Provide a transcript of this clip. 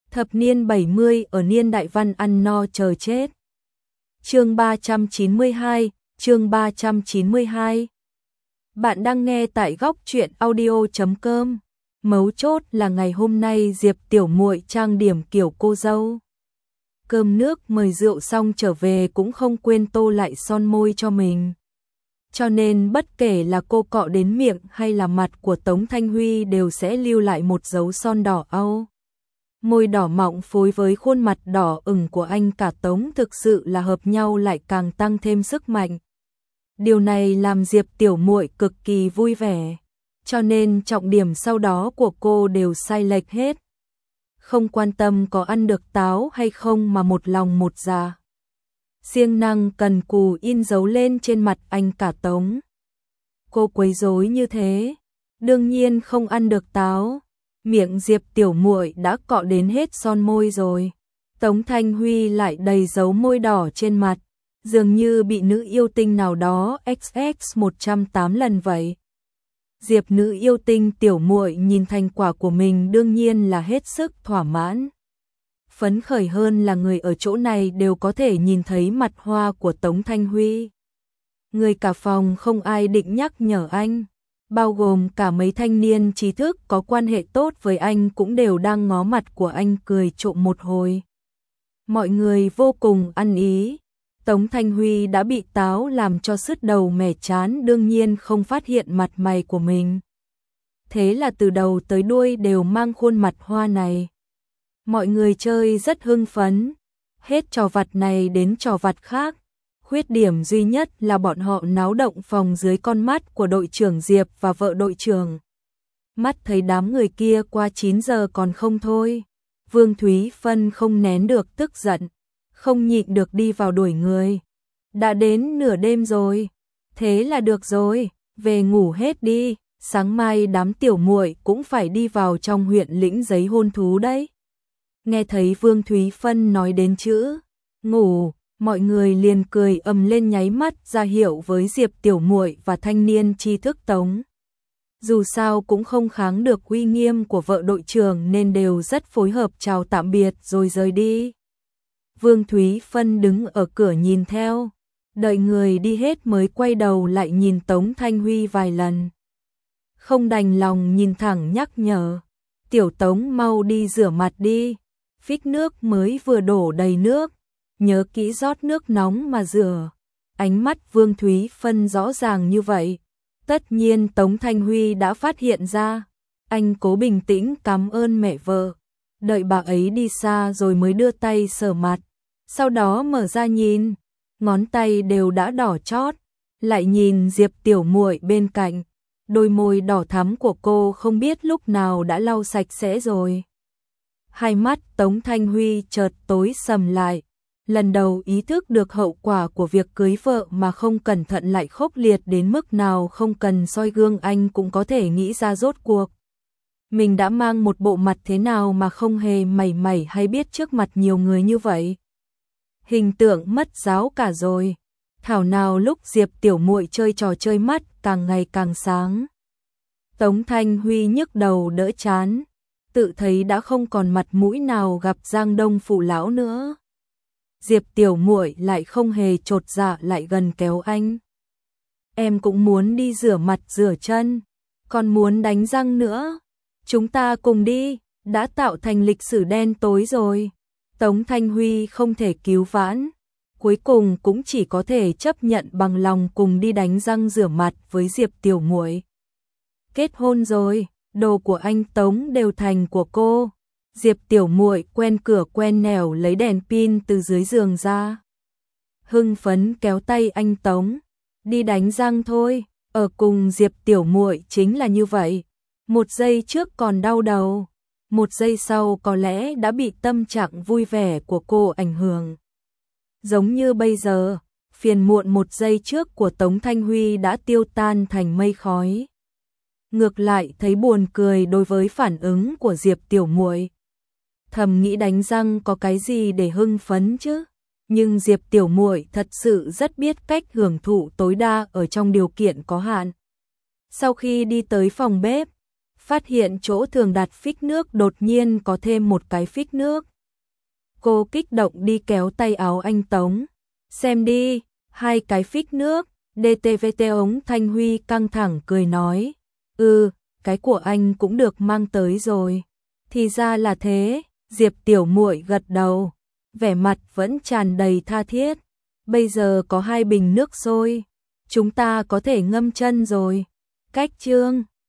Thập niên 70 ở niên đại văn ăn no chờ chết. Chương 392, chương 392. Bạn đang nghe tại góc truyện audio.com. Mấu chốt là ngày hôm nay Diệp tiểu muội trang điểm kiểu cô dâu. Cơm nước mời rượu xong trở về cũng không quên tô lại son môi cho mình. Cho nên bất kể là cô cọ đến miệng hay là mặt của Tống Thanh Huy đều sẽ lưu lại một dấu son đỏ au. Môi đỏ mọng phối với khuôn mặt đỏ ửng của anh cả Tống thực sự là hợp nhau lại càng tăng thêm sức mạnh. Điều này làm Diệp tiểu muội cực kỳ vui vẻ, cho nên trọng điểm sau đó của cô đều sai lệch hết. Không quan tâm có ăn được táo hay không mà một lòng một dạ. Siêng năng cần cù in dấu lên trên mặt anh cả Tống. Cô quấy rối như thế, đương nhiên không ăn được táo. Miệng Diệp tiểu muội đã cọ đến hết son môi rồi. Tống Thanh Huy lại đầy dấu môi đỏ trên mặt, dường như bị nữ yêu tinh nào đó XX 108 lần vậy. Diệp nữ yêu tinh tiểu muội nhìn thành quả của mình đương nhiên là hết sức thỏa mãn. Phấn khởi hơn là người ở chỗ này đều có thể nhìn thấy mặt hoa của Tống Thanh Huy. Người cả phòng không ai định nhắc nhở anh, bao gồm cả mấy thanh niên trí thức có quan hệ tốt với anh cũng đều đang ngó mặt của anh cười trộm một hồi. Mọi người vô cùng ăn ý. Tống Thanh Huy đã bị táo làm cho sứt đầu mẻ chán, đương nhiên không phát hiện mặt mày của mình. Thế là từ đầu tới đuôi đều mang khuôn mặt hoa này. Mọi người chơi rất hưng phấn, hết trò vặt này đến trò vặt khác. Khuyết điểm duy nhất là bọn họ náo động phòng dưới con mắt của đội trưởng Diệp và vợ đội trưởng. Mắt thấy đám người kia qua 9 giờ còn không thôi. Vương Thúy Phân không nén được tức giận, không nhịn được đi vào đuổi người. Đã đến nửa đêm rồi, thế là được rồi, về ngủ hết đi, sáng mai đám tiểu muội cũng phải đi vào trong huyện lĩnh giấy hôn thú đấy. Nghe thấy Vương Thúy Phân nói đến chữ ngủ, mọi người liền cười ầm lên nháy mắt ra hiệu với Diệp tiểu muội và thanh niên tri thức Tống. Dù sao cũng không kháng được uy nghiêm của vợ đội trưởng nên đều rất phối hợp chào tạm biệt rồi rời đi. Vương Thúy Phân đứng ở cửa nhìn theo, đợi người đi hết mới quay đầu lại nhìn Tống Thanh Huy vài lần. Không đành lòng nhìn thẳng nhắc nhở, tiểu Tống mau đi rửa mặt đi, phích nước mới vừa đổ đầy nước, nhớ kỹ rót nước nóng mà rửa. Ánh mắt Vương Thúy Phân rõ ràng như vậy. Tất nhiên Tống Thanh Huy đã phát hiện ra, anh cố bình tĩnh cảm ơn mẹ vợ, đợi bà ấy đi xa rồi mới đưa tay sờ mặt, sau đó mở ra nhìn, ngón tay đều đã đỏ chót, lại nhìn Diệp tiểu muội bên cạnh, đôi môi đỏ thắm của cô không biết lúc nào đã lau sạch sẽ rồi. Hai mắt Tống Thanh Huy chợt tối sầm lại. Lần đầu ý thức được hậu quả của việc cưới vợ mà không cẩn thận lại khốc liệt đến mức nào không cần soi gương anh cũng có thể nghĩ ra rốt cuộc. Mình đã mang một bộ mặt thế nào mà không hề mảy mảy hay biết trước mặt nhiều người như vậy. Hình tượng mất giáo cả rồi. Thảo nào lúc Diệp tiểu muội chơi trò chơi mắt càng ngày càng sáng. Tống Thanh Huy nhức đầu đỡ chán, tự thấy đã không còn mặt mũi nào gặp Giang Đông phụ lão nữa. Diệp tiểu muội lại không hề chột dạ lại gần kéo anh. Em cũng muốn đi rửa mặt rửa chân, còn muốn đánh răng nữa. Chúng ta cùng đi, đã tạo thành lịch sử đen tối rồi. Tống Thanh Huy không thể cứu vãn, cuối cùng cũng chỉ có thể chấp nhận bằng lòng cùng đi đánh răng rửa mặt với Diệp tiểu muội. Kết hôn rồi, đồ của anh Tống đều thành của cô. Diệp tiểu muội quen cửa quen nẻo lấy đèn pin từ dưới giường ra. Hưng phấn kéo tay anh Tống, đi đánh răng thôi, ở cùng Diệp tiểu muội chính là như vậy. Một giây trước còn đau đầu, một giây sau có lẽ đã bị tâm trạng vui vẻ của cô ảnh hưởng. Giống như bây giờ, phiền muộn một giây trước của Tống Thanh Huy đã tiêu tan thành mây khói. Ngược lại thấy buồn cười đối với phản ứng của Diệp tiểu muội. Thầm nghĩ đánh răng có cái gì để hưng phấn chứ, nhưng Diệp tiểu muội thật sự rất biết cách hưởng thụ tối đa ở trong điều kiện có hạn. Sau khi đi tới phòng bếp, phát hiện chỗ thường đặt phích nước đột nhiên có thêm một cái phích nước. Cô kích động đi kéo tay áo anh Tống. Xem đi, 2 cái phích nước. DTVT ống Thanh Huy căng thẳng cười nói. Cái của anh cũng được mang tới rồi. Thì ra là thế, Diệp tiểu muội gật đầu, vẻ mặt vẫn tràn đầy tha thiết. Bây giờ có 2 bình nước sôi, chúng ta có thể ngâm chân rồi. Cách chương